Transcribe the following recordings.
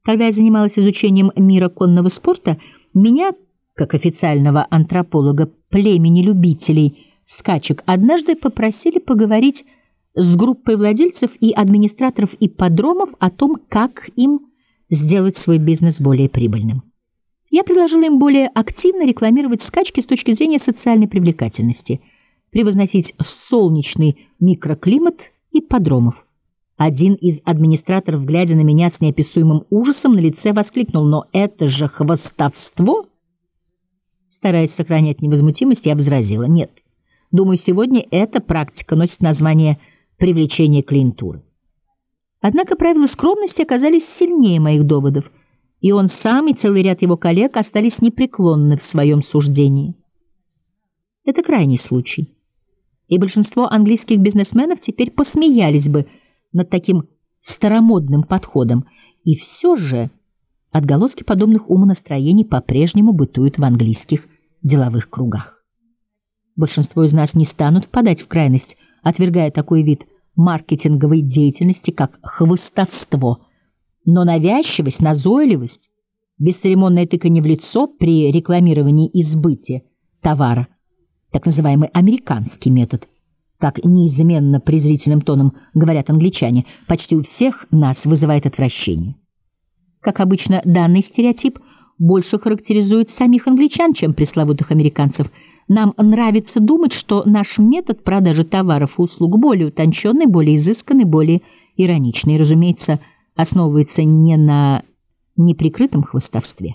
Когда я занималась изучением мира конного спорта, меня, как официального антрополога племени любителей скачек, однажды попросили поговорить с группой владельцев и администраторов ипподромов о том, как им сделать свой бизнес более прибыльным. Я предложила им более активно рекламировать скачки с точки зрения социальной привлекательности, превозносить солнечный микроклимат ипподромов. Один из администраторов, глядя на меня с неописуемым ужасом на лице, воскликнул: «Но это же хвастовство!» Стараясь сохранять невозмутимость, я возразила: «Нет, думаю, сегодня эта практика носит название привлечения клиентуры». Однако правила скромности оказались сильнее моих доводов, и он сам и целый ряд его коллег остались непреклонны в своем суждении. Это крайний случай, и большинство английских бизнесменов теперь посмеялись бы над таким старомодным подходом, и все же отголоски подобных умонастроений по-прежнему бытуют в английских деловых кругах. Большинство из нас не станут впадать в крайность, отвергая такой вид маркетинговой деятельности, как хвастовство, но навязчивость, назойливость, бесцеремонное тыканье в лицо при рекламировании и сбыте товара, так называемый американский метод, как неизменно презрительным тоном говорят англичане, почти у всех нас вызывает отвращение. Как обычно, данный стереотип больше характеризует самих англичан, чем пресловутых американцев. Нам нравится думать, что наш метод продажи товаров и услуг более утонченный, более изысканный, более ироничный, и, разумеется, основывается не на неприкрытом хвастовстве.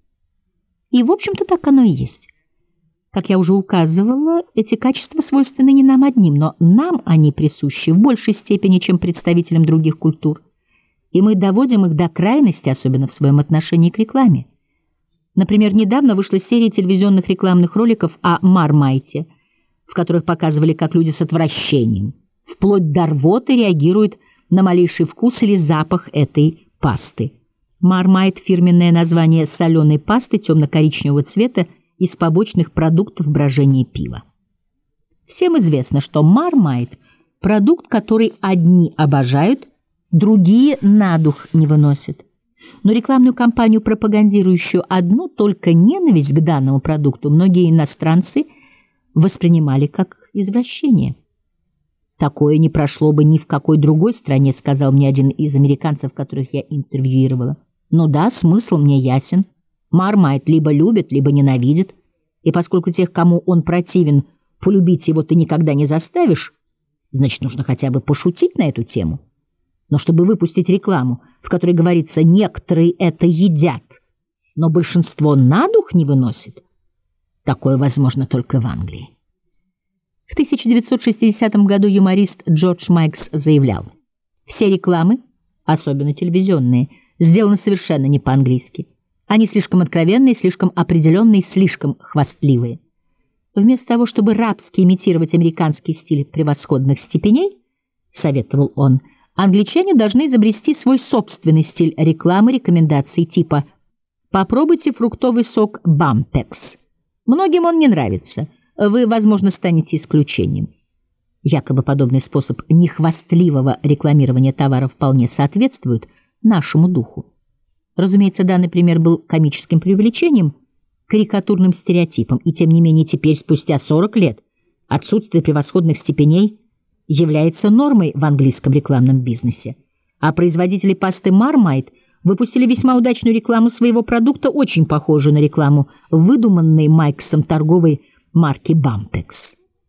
И, в общем-то, так оно и есть. Как я уже указывала, эти качества свойственны не нам одним, но нам они присущи в большей степени, чем представителям других культур. И мы доводим их до крайности, особенно в своем отношении к рекламе. Например, недавно вышла серия телевизионных рекламных роликов о Мармайте, в которых показывали, как люди с отвращением, вплоть до рвоты, реагируют на малейший вкус или запах этой пасты. Мармайт – фирменное название соленой пасты темно-коричневого цвета из побочных продуктов брожения пива. Всем известно, что Мармайт – продукт, который одни обожают, другие на дух не выносят. Но рекламную кампанию, пропагандирующую одну только ненависть к данному продукту, многие иностранцы воспринимали как извращение. «Такое не прошло бы ни в какой другой стране», — сказал мне один из американцев, которых я интервьюировала. «Ну да, смысл мне ясен. Мармайт либо любят, либо ненавидят. И поскольку тех, кому он противен, полюбить его ты никогда не заставишь, значит, нужно хотя бы пошутить на эту тему. Но чтобы выпустить рекламу, в которой говорится «некоторые это едят, но большинство на дух не выносит», такое возможно только в Англии». В 1960 году юморист Джордж Майкс заявлял: «Все рекламы, особенно телевизионные, сделаны совершенно не по-английски. Они слишком откровенные, слишком определенные, слишком хвастливые. Вместо того, чтобы рабски имитировать американский стиль превосходных степеней, — советовал он, — англичане должны изобрести свой собственный стиль рекламы, рекомендаций типа «Попробуйте фруктовый сок Бампекс. Многим он не нравится. Вы, возможно, станете исключением». Якобы подобный способ нехвастливого рекламирования товара вполне соответствует нашему духу. Разумеется, данный пример был комическим преувеличением, карикатурным стереотипом, и тем не менее теперь, спустя 40 лет, отсутствие превосходных степеней является нормой в английском рекламном бизнесе. А производители пасты Marmite выпустили весьма удачную рекламу своего продукта, очень похожую на рекламу выдуманной Майксом торговой марки Бампекс.